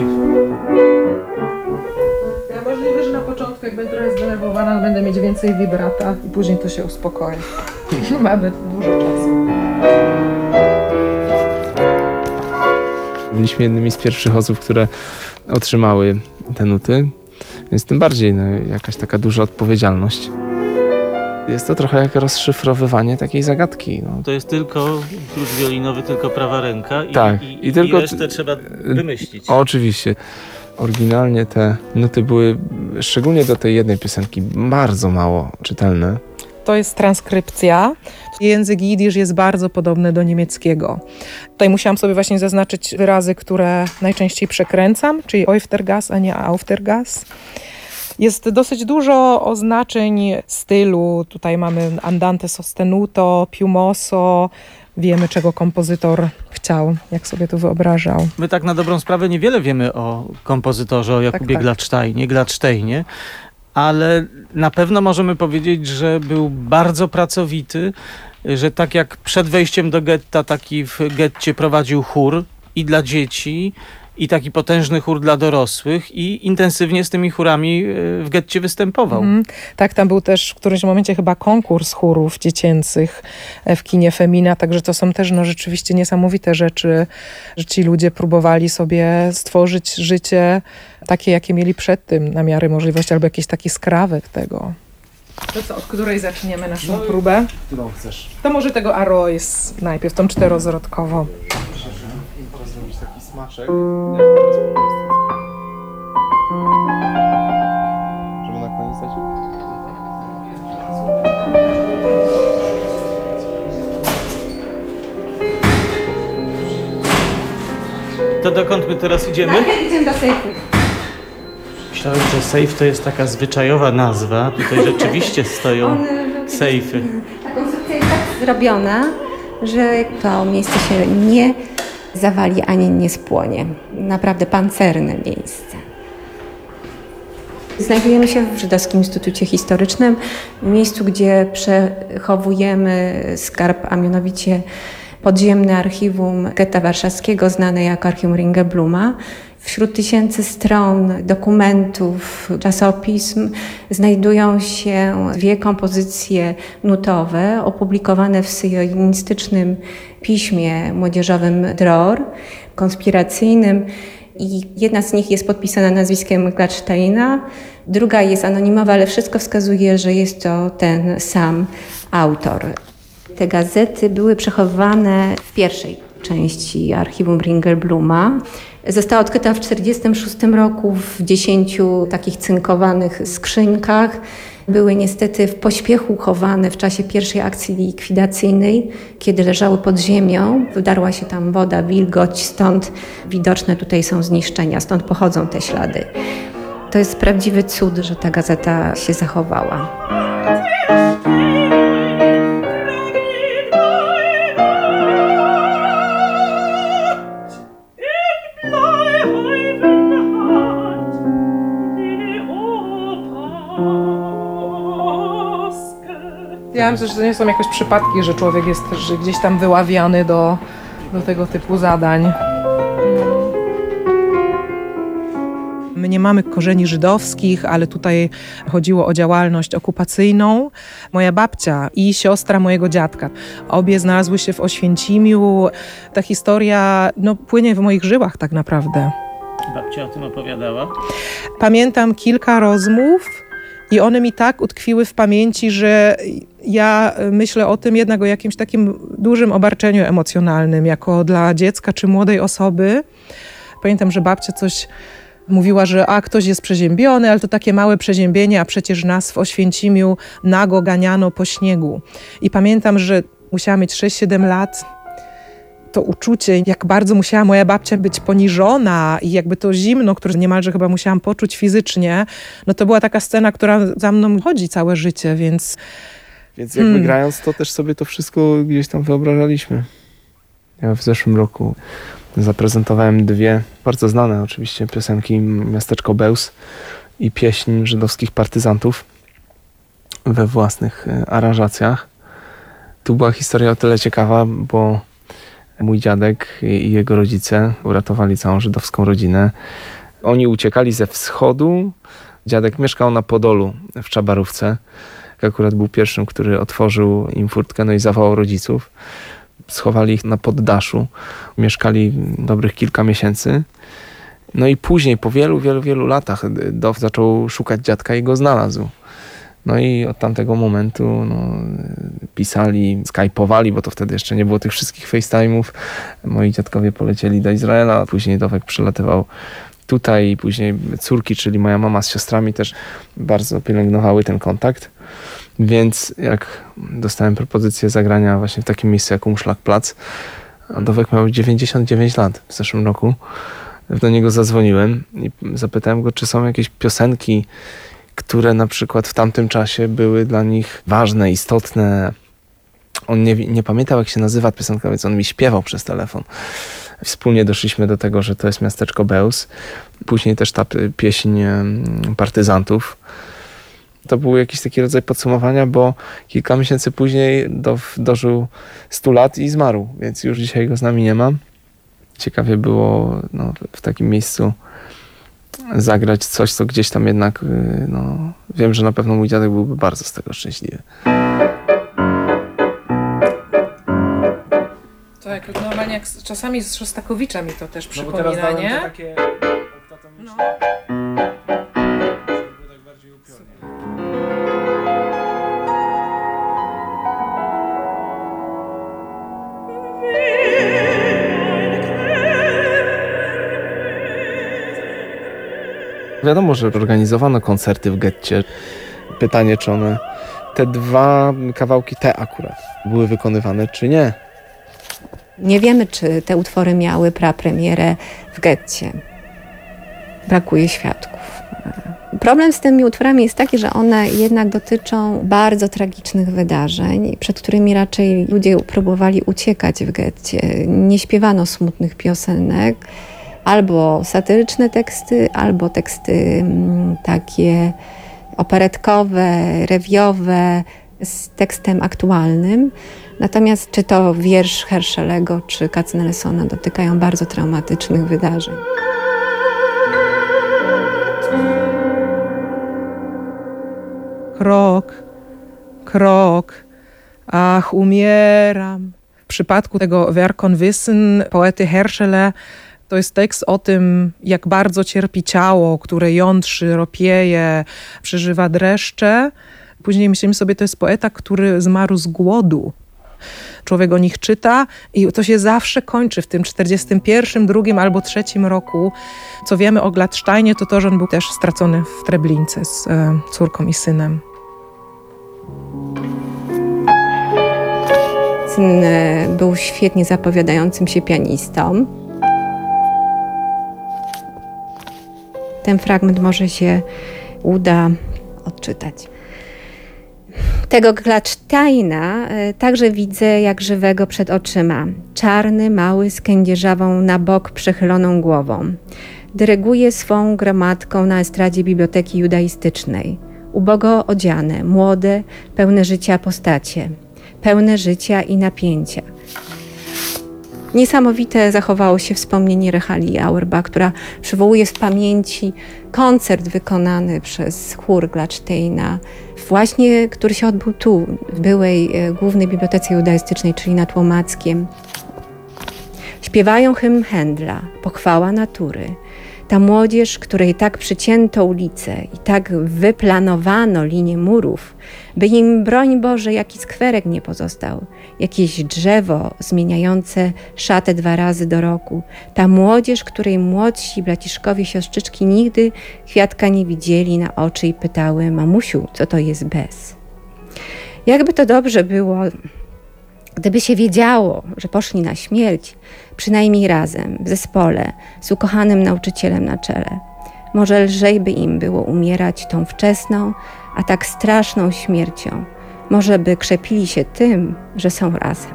Ja możliwe, że na początku, jak będę trochę zdenerwowana, będę mieć więcej vibrata i później to się uspokoi. Mamy dużo czasu. Byliśmy jednymi z pierwszych osób, które otrzymały te nuty, więc tym bardziej jakaś taka duża odpowiedzialność. Jest to trochę jak rozszyfrowywanie takiej zagadki. To jest tylko klucz wiolinowy, tylko prawa ręka i tylko resztę trzeba wymyślić. Oczywiście. Oryginalnie te nuty były, szczególnie do tej jednej piosenki, bardzo mało czytelne. To jest transkrypcja. Język jidysz jest bardzo podobny do niemieckiego. Tutaj musiałam sobie właśnie zaznaczyć wyrazy, które najczęściej przekręcam, czyli Öftergas, a nie Auftergas. Jest dosyć dużo oznaczeń stylu. Tutaj mamy andante sostenuto, più mosso. Wiemy, czego kompozytor chciał, jak sobie to wyobrażał. My tak na dobrą sprawę niewiele wiemy o kompozytorze, o Jakubie Gladsteinie, ale na pewno możemy powiedzieć, że był bardzo pracowity, że tak jak przed wejściem do getta, taki w getcie prowadził chór i dla dzieci, i taki potężny chór dla dorosłych i intensywnie z tymi chórami w getcie występował. Tak, tam był też w którymś momencie chyba konkurs chórów dziecięcych w kinie Femina, także to są też rzeczywiście niesamowite rzeczy, że ci ludzie próbowali sobie stworzyć życie takie, jakie mieli przed tym, na miarę możliwości, albo jakiś taki skrawek tego. To co, od której zaczniemy naszą próbę? Którą chcesz? To może tego Arois najpierw, tą czterozrodkową. Zrobić taki smaczek. Żeby na koniec dać. To dokąd my teraz idziemy? Idziemy do sejfu. Myślałem, że sejf to jest taka zwyczajowa nazwa. Tutaj rzeczywiście stoją sejfy. Ta konstrukcja jest tak zrobiona, że to miejsce się nie zawali ani nie spłonie. Naprawdę pancerne miejsce. Znajdujemy się w Żydowskim Instytucie Historycznym, miejscu, gdzie przechowujemy skarb, a mianowicie podziemne archiwum getta warszawskiego, znane jako Archiwum Ringelbluma. Wśród tysięcy stron, dokumentów, czasopism znajdują się 2 kompozycje nutowe opublikowane w syjonistycznym piśmie młodzieżowym Dror, konspiracyjnym. I jedna z nich jest podpisana nazwiskiem Gladsteina, druga jest anonimowa, ale wszystko wskazuje, że jest to ten sam autor. Te gazety były przechowywane w pierwszej części archiwum Ringelbluma. Została odkryta w 1946 roku w 10 takich cynkowanych skrzynkach. Były niestety w pośpiechu chowane w czasie pierwszej akcji likwidacyjnej, kiedy leżały pod ziemią. Wdarła się tam woda, wilgoć, stąd widoczne tutaj są zniszczenia, stąd pochodzą te ślady. To jest prawdziwy cud, że ta gazeta się zachowała. Ja myślę, że to nie są jakoś przypadki, że człowiek jest też gdzieś tam wyławiany do tego typu zadań. My nie mamy korzeni żydowskich, ale tutaj chodziło o działalność okupacyjną. Moja babcia i siostra mojego dziadka, obie znalazły się w Oświęcimiu. Ta historia płynie w moich żyłach tak naprawdę. Babcia o tym opowiadała? Pamiętam kilka rozmów I one mi tak utkwiły w pamięci, że ja myślę o tym jednak o jakimś takim dużym obarczeniu emocjonalnym, jako dla dziecka czy młodej osoby. Pamiętam, że babcia coś mówiła, że ktoś jest przeziębiony, ale to takie małe przeziębienie, a przecież nas w Oświęcimiu nago ganiano po śniegu. I pamiętam, że musiałam mieć 6-7 lat. To uczucie, jak bardzo musiała moja babcia być poniżona i jakby to zimno, które niemalże chyba musiałam poczuć fizycznie, no to była taka scena, która za mną chodzi całe życie, więc... Więc jakby grając, to też sobie to wszystko gdzieś tam wyobrażaliśmy. Ja w zeszłym roku zaprezentowałem 2 bardzo znane oczywiście piosenki, Miasteczko Bełz i pieśń żydowskich partyzantów we własnych aranżacjach. Tu była historia o tyle ciekawa, bo mój dziadek i jego rodzice uratowali całą żydowską rodzinę. Oni uciekali ze wschodu. Dziadek mieszkał na Podolu w Czabarówce. Akurat był pierwszym, który otworzył im furtkę, no i zawołał rodziców. Schowali ich na poddaszu. Mieszkali dobrych kilka miesięcy. No i później, po wielu latach, Dow zaczął szukać dziadka i go znalazł. No i od tamtego momentu pisali, skypowali, bo to wtedy jeszcze nie było tych wszystkich FaceTime'ów. Moi dziadkowie polecieli do Izraela, później Dowek przylatywał tutaj i później córki, czyli moja mama z siostrami też bardzo pielęgnowały ten kontakt. Więc jak dostałem propozycję zagrania właśnie w takim miejscu jak Umschlagplatz, a Dowek miał 99 lat w zeszłym roku, do niego zadzwoniłem i zapytałem go, czy są jakieś piosenki, które na przykład w tamtym czasie były dla nich ważne, istotne. On nie pamiętał, jak się nazywa piosenka, więc on mi śpiewał przez telefon. Wspólnie doszliśmy do tego, że to jest Miasteczko Bełz. Później też ta pieśń partyzantów. To był jakiś taki rodzaj podsumowania, bo kilka miesięcy później dożył 100 lat i zmarł, więc już dzisiaj go z nami nie ma. Ciekawie było w takim miejscu zagrać coś, co gdzieś tam jednak, wiem, że na pewno mój dziadek byłby bardzo z tego szczęśliwy. To jak normalnie, jak czasami z Szostakowicza mi to też przypomina, nie? Takie... Wiadomo, że organizowano koncerty w getcie. Pytanie, czy one, te 2 kawałki, te akurat, były wykonywane, czy nie? Nie wiemy, czy te utwory miały prapremierę w getcie. Brakuje świadków. Problem z tymi utworami jest taki, że one jednak dotyczą bardzo tragicznych wydarzeń, przed którymi raczej ludzie próbowali uciekać w getcie. Nie śpiewano smutnych piosenek, albo satyryczne teksty, albo teksty takie operetkowe, rewiowe, z tekstem aktualnym. Natomiast czy to wiersz Herschelego, czy Katznelsona dotykają bardzo traumatycznych wydarzeń. Krok, krok, ach, umieram. W przypadku tego Wer kon wissen poety Herschele to jest tekst o tym, jak bardzo cierpi ciało, które jątrzy, ropieje, przeżywa dreszcze. Później myślimy sobie, to jest poeta, który zmarł z głodu. Człowiek o nich czyta i to się zawsze kończy w tym 41, 2 albo 3 roku. Co wiemy o Gladsteinie, to, że on był też stracony w Treblince z córką i synem. Syn był świetnie zapowiadającym się pianistą. Ten fragment może się uda odczytać. Tego Gladsteina także widzę jak żywego przed oczyma. Czarny, mały, z kędzierzawą na bok przechyloną głową. Dyryguje swą gromadką na estradzie Biblioteki Judaistycznej. Ubogo odziane, młode, pełne życia postacie. Pełne życia i napięcia. Niesamowite zachowało się wspomnienie Rehali Auerbach, która przywołuje w pamięci koncert wykonany przez chór Gladsteina, właśnie który się odbył tu, w byłej Głównej Bibliotece Judaistycznej, czyli nad Łomackiem. Śpiewają hymn Händla, pochwała natury. Ta młodzież, której tak przycięto ulice i tak wyplanowano linię murów, by im, broń Boże, jakiś skwerek nie pozostał, jakieś drzewo zmieniające szatę 2 razy do roku. Ta młodzież, której młodsi braciszkowie, siostrzyczki nigdy kwiatka nie widzieli na oczy i pytały: mamusiu, co to jest bez? Jakby to dobrze było, gdyby się wiedziało, że poszli na śmierć, przynajmniej razem, w zespole, z ukochanym nauczycielem na czele. Może lżej by im było umierać tą wczesną, a tak straszną śmiercią. Może by krzepili się tym, że są razem.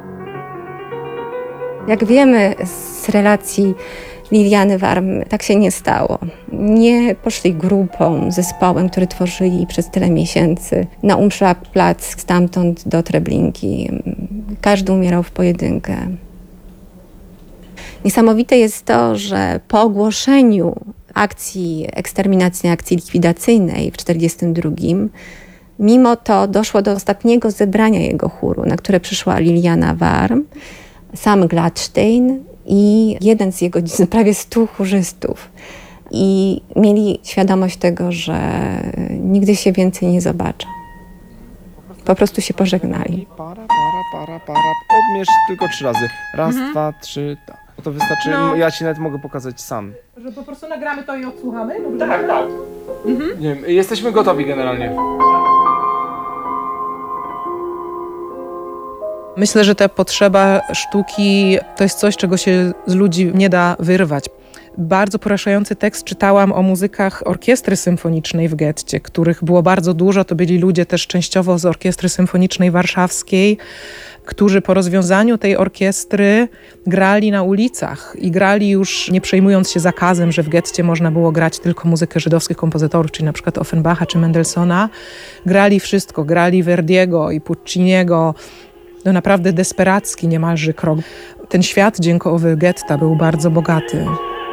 Jak wiemy z relacji Liliany Warm, tak się nie stało. Nie poszli grupą, zespołem, który tworzyli przez tyle miesięcy na Umschlagplatz, stamtąd do Treblinki. Każdy umierał w pojedynkę. Niesamowite jest to, że po ogłoszeniu akcji eksterminacyjnej, akcji likwidacyjnej w 1942, mimo to doszło do ostatniego zebrania jego chóru, na które przyszła Liliana Warm, sam Gladstein i jeden z jego prawie 100 chórzystów. I mieli świadomość tego, że nigdy się więcej nie zobaczą. Po prostu się pożegnali. Para. Odmierz tylko 3 razy. Raz, 2, 3. To wystarczy. No. Ja ci nawet mogę pokazać sam. Że po prostu nagramy to i odsłuchamy? Tak. Nie wiem, jesteśmy gotowi generalnie. Myślę, że ta potrzeba sztuki to jest coś, czego się z ludzi nie da wyrwać. Bardzo poraszający tekst czytałam o muzykach orkiestry symfonicznej w getcie, których było bardzo dużo. To byli ludzie też częściowo z orkiestry symfonicznej warszawskiej, którzy po rozwiązaniu tej orkiestry grali na ulicach i grali już nie przejmując się zakazem, że w getcie można było grać tylko muzykę żydowskich kompozytorów, czyli na przykład Offenbacha czy Mendelssohna. Grali wszystko, grali Verdiego i Pucciniego. No naprawdę desperacki niemalże krok. Ten świat dźwiękowy getta był bardzo bogaty.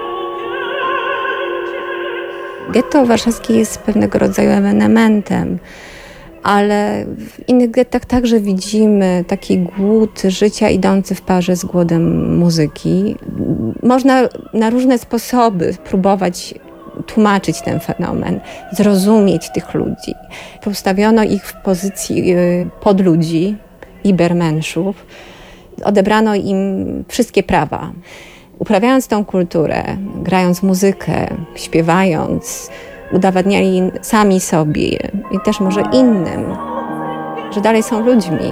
Getto warszawskie jest pewnego rodzaju ewenementem, ale w innych gettach także widzimy taki głód życia idący w parze z głodem muzyki. Można na różne sposoby próbować tłumaczyć ten fenomen, zrozumieć tych ludzi. Postawiono ich w pozycji podludzi, Ibermenschów. Odebrano im wszystkie prawa. Uprawiając tą kulturę, grając muzykę, śpiewając, udowadniali sami sobie i też może innym, że dalej są ludźmi.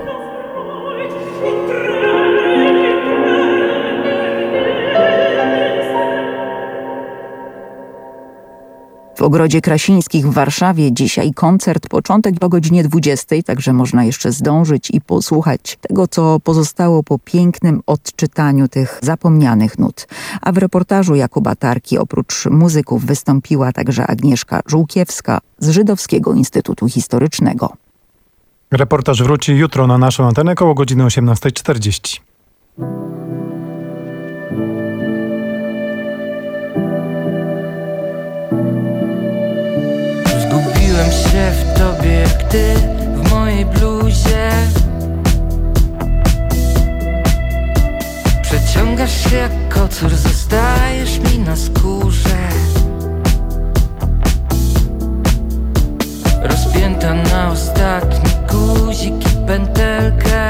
W Ogrodzie Krasińskich w Warszawie dzisiaj koncert, początek o godzinie 20, także można jeszcze zdążyć i posłuchać tego, co pozostało po pięknym odczytaniu tych zapomnianych nut. A w reportażu Jakuba Tarki oprócz muzyków wystąpiła także Agnieszka Żółkiewska z Żydowskiego Instytutu Historycznego. Reportaż wróci jutro na naszą antenę koło godziny 18:40. Zgubiłem się w tobie jak ty w mojej bluzie. Przeciągasz się jak kocur, zostajesz mi na skórze. Rozpięta na ostatni guzik i pętelkę.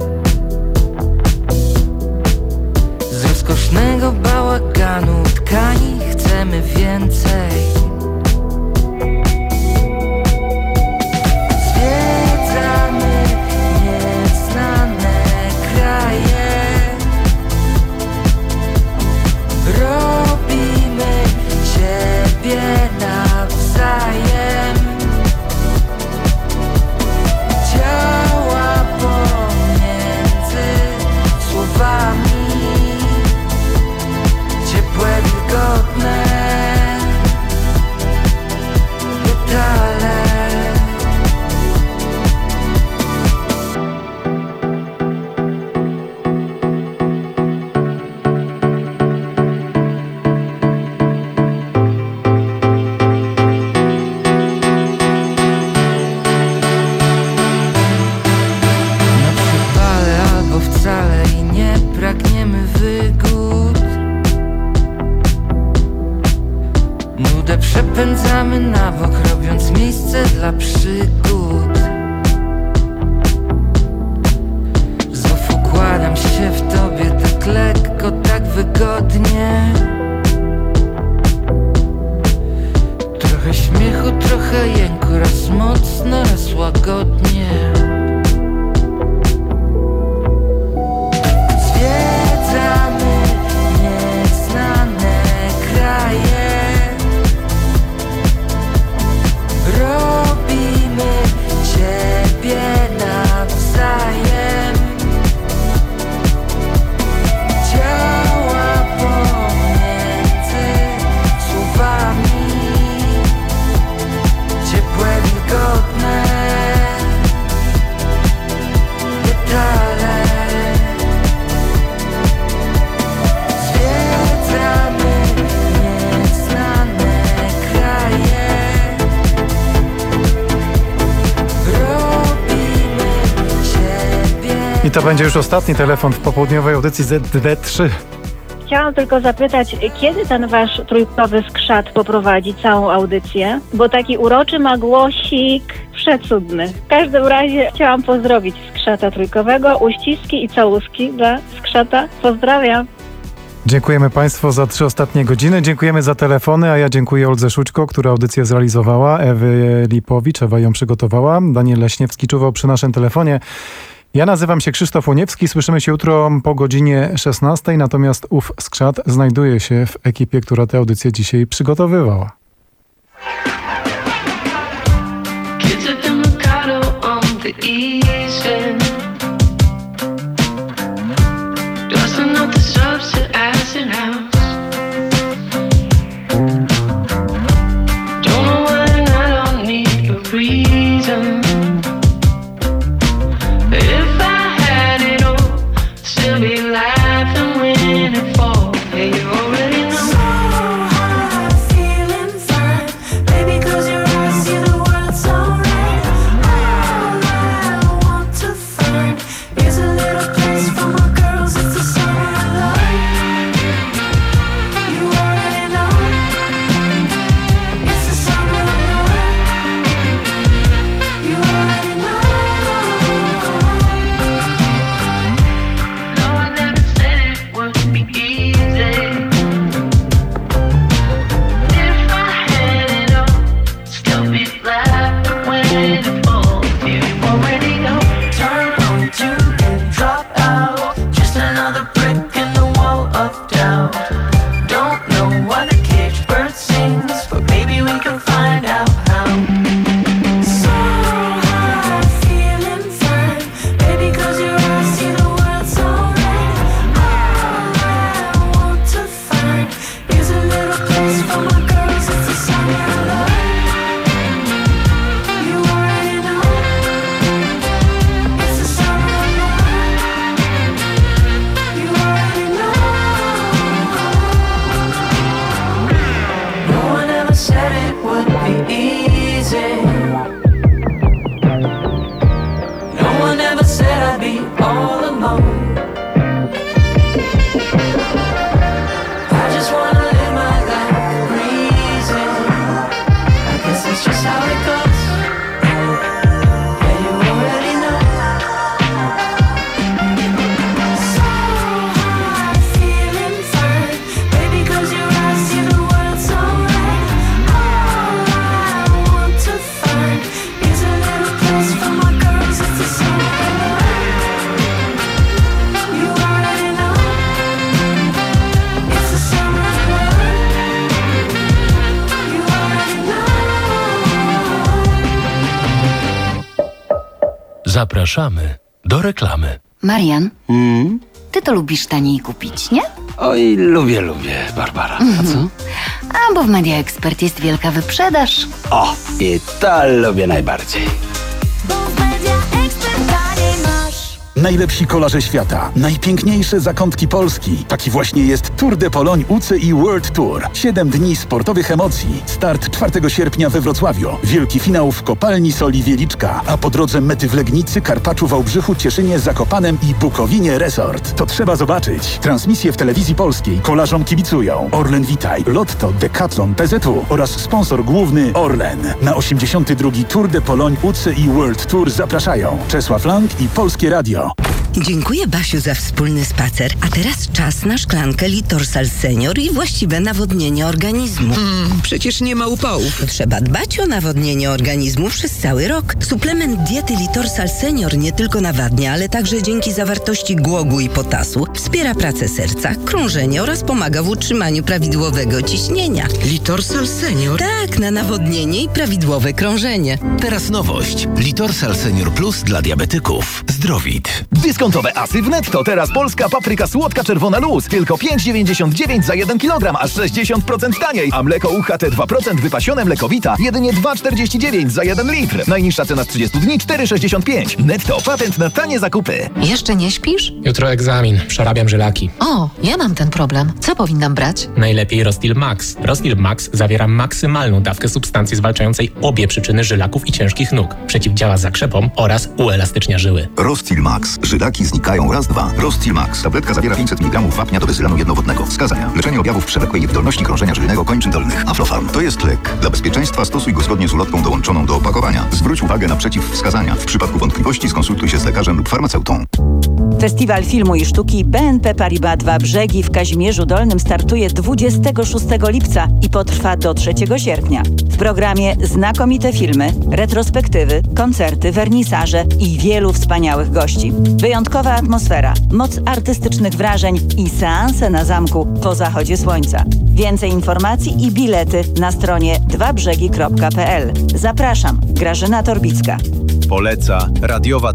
Z rozkosznego bałaganu tkani chcemy więcej. Zjeżdżamy na bok, robiąc miejsce dla przygód. Znów układam się w tobie tak lekko, tak wygodnie. Trochę śmiechu, trochę jęku, raz mocno, raz łagodnie. Zwiedzamy nieznane kraje. Robimy ciebie nawzajem. Działa pomiędzy słowami. Ciepłe, wilgotne detale. Zwiedzamy nieznane kraje. Robimy ciebie. I to będzie już ostatni telefon w popołudniowej audycji ZD3. Chciałam tylko zapytać, kiedy ten wasz trójkowy skrzat poprowadzi całą audycję? Bo taki uroczy ma głosik przecudny. W każdym razie chciałam pozdrowić skrzata trójkowego, uściski i całuski dla skrzata. Pozdrawiam. Dziękujemy Państwu za 3 ostatnie godziny. Dziękujemy za telefony, a ja dziękuję Oldze Szućko, która audycję zrealizowała, Ewy Lipowicz, Ewa ją przygotowała, Daniel Leśniewski czuwał przy naszym telefonie. Ja nazywam się Krzysztof Łoniewski, słyszymy się jutro po godzinie 16, natomiast ów skrzat znajduje się w ekipie, która tę audycję dzisiaj przygotowywała. Kids at the Mikado on the east end, dusting off the subs at Acid House. Don't know when, I don't need a reason. If I had it all, still be laughing when it falls. Hey, you already know. So high, feeling fine. Baby, close your eyes, see the world so right. All I want to find is a little place for my girls. It's the summer of love. You already know. It's the summer of love. You already know. No, I never said it would be easy. If I had it all, still be laughing when it falls. You already know. Turn on you and drop out. Just another brick in the wall of doubt. Don't know why the caged bird sings, but maybe we can find out how. So high, feeling fine. Baby, close your eyes, see the world so right. All I want to find is a little place for my girls. It's the summer of love. You already know. It's the summer of love. You already know. No one ever said it would be easy. No one ever said I'd be all alone. I just wanna live my life breezing. I guess that's just how it goes. Yeah, you already know. So high, feeling fine. Baby, close your eyes, see the world so right. All I want to find is a little place for my girls. It's the summer of love. You already know. It's the summer of love. You already know. Zapraszamy do reklamy. Marian, ty to lubisz taniej kupić, nie? Oj, lubię, Barbara. A co? A bo w Media Expert jest wielka wyprzedaż. O, i to lubię najbardziej. Najlepsi kolarze świata, najpiękniejsze zakątki Polski. Taki właśnie jest Tour de Pologne UCI World Tour. 7 dni sportowych emocji. Start 4 sierpnia we Wrocławiu. Wielki finał w Kopalni Soli Wieliczka. A po drodze mety w Legnicy, Karpaczu, Wałbrzychu, Cieszynie, Zakopanem i Bukowinie Resort. To trzeba zobaczyć. Transmisje w telewizji polskiej. Kolarzom kibicują Orlen Witaj, Lotto, Decathlon, PZU oraz sponsor główny Orlen. Na 82. Tour de Pologne UCI World Tour zapraszają Czesław Lang i Polskie Radio. Dziękuję, Basiu, za wspólny spacer. A teraz czas na szklankę Litorsal Senior i właściwe nawodnienie organizmu. Przecież nie ma upałów. Trzeba dbać o nawodnienie organizmu przez cały rok. Suplement diety Litorsal Senior nie tylko nawadnia, ale także dzięki zawartości głogu i potasu wspiera pracę serca, krążenie oraz pomaga w utrzymaniu prawidłowego ciśnienia. Litorsal Senior? Tak, na nawodnienie i prawidłowe krążenie. Teraz nowość. Litorsal Senior Plus dla diabetyków. Zdrowit. Dyskontowe asy w Netto. Teraz polska papryka słodka czerwona luz. Tylko 5,99 za 1 kg, aż 60% taniej. A mleko UHT 2% wypasione mlekowita jedynie 2,49 za 1 litr. Najniższa cena z 30 dni 4,65. Netto. Patent na tanie zakupy. Jeszcze nie śpisz? Jutro egzamin. Przerabiam żylaki. O, ja mam ten problem. Co powinnam brać? Najlepiej Rostil Max. Rostil Max zawiera maksymalną dawkę substancji zwalczającej obie przyczyny żylaków i ciężkich nóg. Przeciwdziała zakrzepom oraz uelastycznia żyły. Rostil Max. Żylaki znikają raz, dwa. Rostil Max. Tabletka zawiera 500 mg wapnia do bezylanu jednowodnego. Wskazania. Leczenie objawów przewlekłej niewydolności krążenia żylnego kończyn dolnych. Aflofarm. To jest lek. Dla bezpieczeństwa stosuj go zgodnie z ulotką dołączoną do opakowania. Zwróć uwagę na przeciwwskazania. W przypadku wątpliwości skonsultuj się z lekarzem lub farmaceutą. Festiwal Filmu i Sztuki BNP Paribas Dwa Brzegi w Kazimierzu Dolnym startuje 26 lipca i potrwa do 3 sierpnia. W programie znakomite filmy, retrospektywy, koncerty, wernisaże i wielu wspaniałych gości. Wyjątkowa atmosfera, moc artystycznych wrażeń i seanse na zamku po zachodzie słońca. Więcej informacji i bilety na stronie dwabrzegi.pl. Zapraszam, Grażyna Torbicka. Poleca radiowa